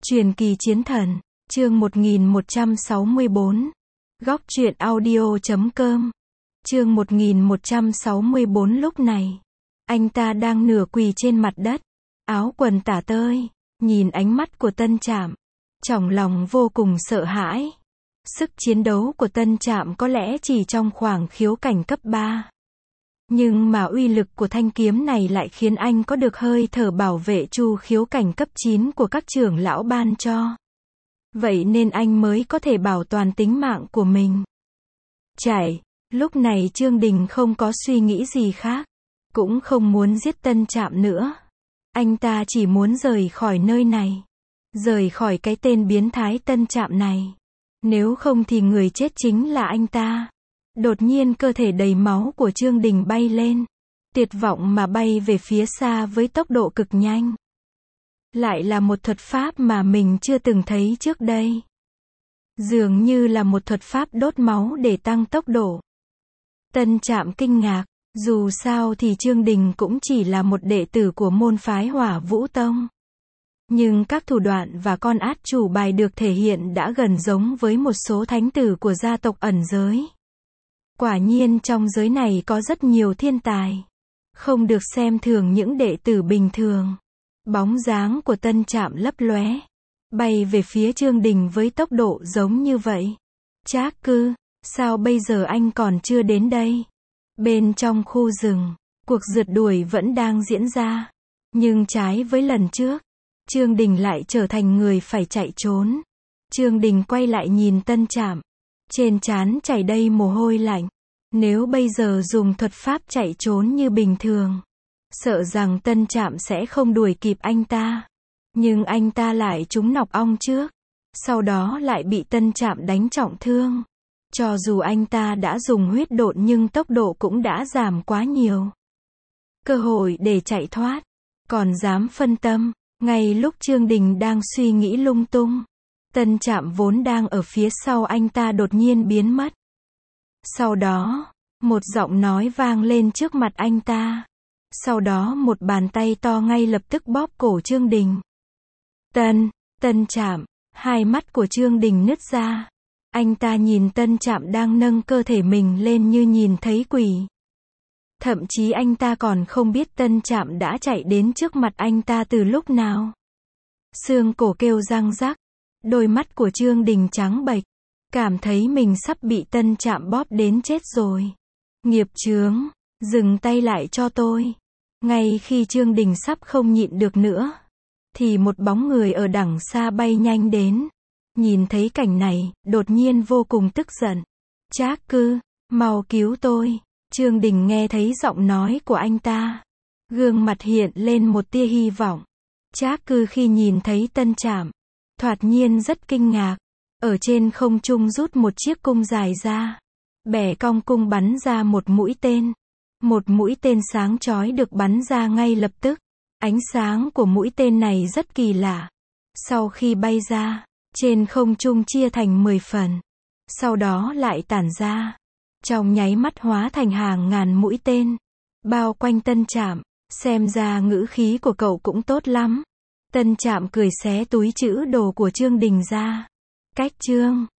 Truyền kỳ chiến thần, chương 1164. Góc truyện audio.com. Chương 1164. Lúc này, anh ta đang nửa quỳ trên mặt đất, áo quần tả tơi, nhìn ánh mắt của Tân Trạm, trong lòng vô cùng sợ hãi. Sức chiến đấu của Tân Trạm có lẽ chỉ trong khoảng khiếu cảnh cấp 3. Nhưng mà uy lực của thanh kiếm này lại khiến anh có được hơi thở bảo vệ chu khiếu cảnh cấp 9 của các trưởng lão ban cho. Vậy nên anh mới có thể bảo toàn tính mạng của mình. Chạy, lúc này Trương Đình không có suy nghĩ gì khác, cũng không muốn giết Tân Trạm nữa. Anh ta chỉ muốn rời khỏi nơi này, rời khỏi cái tên biến thái Tân Trạm này. Nếu không thì người chết chính là anh ta. Đột nhiên cơ thể đầy máu của Trương Đình bay lên, tuyệt vọng mà bay về phía xa với tốc độ cực nhanh. Lại là một thuật pháp mà mình chưa từng thấy trước đây. Dường như là một thuật pháp đốt máu để tăng tốc độ. Tân Trạm kinh ngạc, dù sao thì Trương Đình cũng chỉ là một đệ tử của môn phái Hỏa Vũ Tông. Nhưng các thủ đoạn và con át chủ bài được thể hiện đã gần giống với một số thánh tử của gia tộc ẩn giới. Quả nhiên trong giới này có rất nhiều thiên tài, không được xem thường những đệ tử bình thường. Bóng dáng của Tân Trạm lấp lóe, bay về phía Trương Đình với tốc độ giống như vậy. Trác Cư, sao bây giờ anh còn chưa đến đây? Bên trong khu rừng, cuộc rượt đuổi vẫn đang diễn ra. Nhưng trái với lần trước, Trương Đình lại trở thành người phải chạy trốn. Trương Đình quay lại nhìn Tân Trạm, trên trán chảy đầy mồ hôi lạnh. Nếu bây giờ dùng thuật pháp chạy trốn như bình thường, sợ rằng Tân Trạm sẽ không đuổi kịp anh ta. Nhưng anh ta lại trúng nọc ong trước, sau đó lại bị Tân Trạm đánh trọng thương. Cho dù anh ta đã dùng huyết độn nhưng tốc độ cũng đã giảm quá nhiều. Cơ hội để chạy thoát, còn dám phân tâm. Ngay lúc Trương Đình đang suy nghĩ lung tung, Tân Trạm vốn đang ở phía sau anh ta đột nhiên biến mất. Sau đó, một giọng nói vang lên trước mặt anh ta. Sau đó một bàn tay to ngay lập tức bóp cổ Trương Đình. Tân Trạm, hai mắt của Trương Đình nứt ra. Anh ta nhìn Tân Trạm đang nâng cơ thể mình lên như nhìn thấy quỷ. Thậm chí anh ta còn không biết Tân Trạm đã chạy đến trước mặt anh ta từ lúc nào. Xương cổ kêu răng rắc, đôi mắt của Trương Đình trắng bệch, cảm thấy mình sắp bị Tân Trạm bóp đến chết rồi. Nghiệp chướng, dừng tay lại cho tôi. Ngay khi Trương Đình sắp không nhịn được nữa, thì một bóng người ở đằng xa bay nhanh đến. Nhìn thấy cảnh này, đột nhiên vô cùng tức giận. Trác Cư, mau cứu tôi. Trương Đình nghe thấy giọng nói của anh ta, gương mặt hiện lên một tia hy vọng. Trác Cư khi nhìn thấy Tân Trạm, thoạt nhiên rất kinh ngạc. Ở trên không trung rút một chiếc cung dài ra, bẻ cong cung bắn ra một mũi tên. Một mũi tên sáng chói được bắn ra ngay lập tức. Ánh sáng của mũi tên này rất kỳ lạ. Sau khi bay ra, trên không trung chia thành 10 phần. Sau đó lại tản ra. Trong nháy mắt hóa thành hàng ngàn mũi tên, bao quanh Tân Trạm. Xem ra ngữ khí của cậu cũng tốt lắm. Tân Trạm cười xé túi trữ đồ của Trương Đình ra. Cách Trương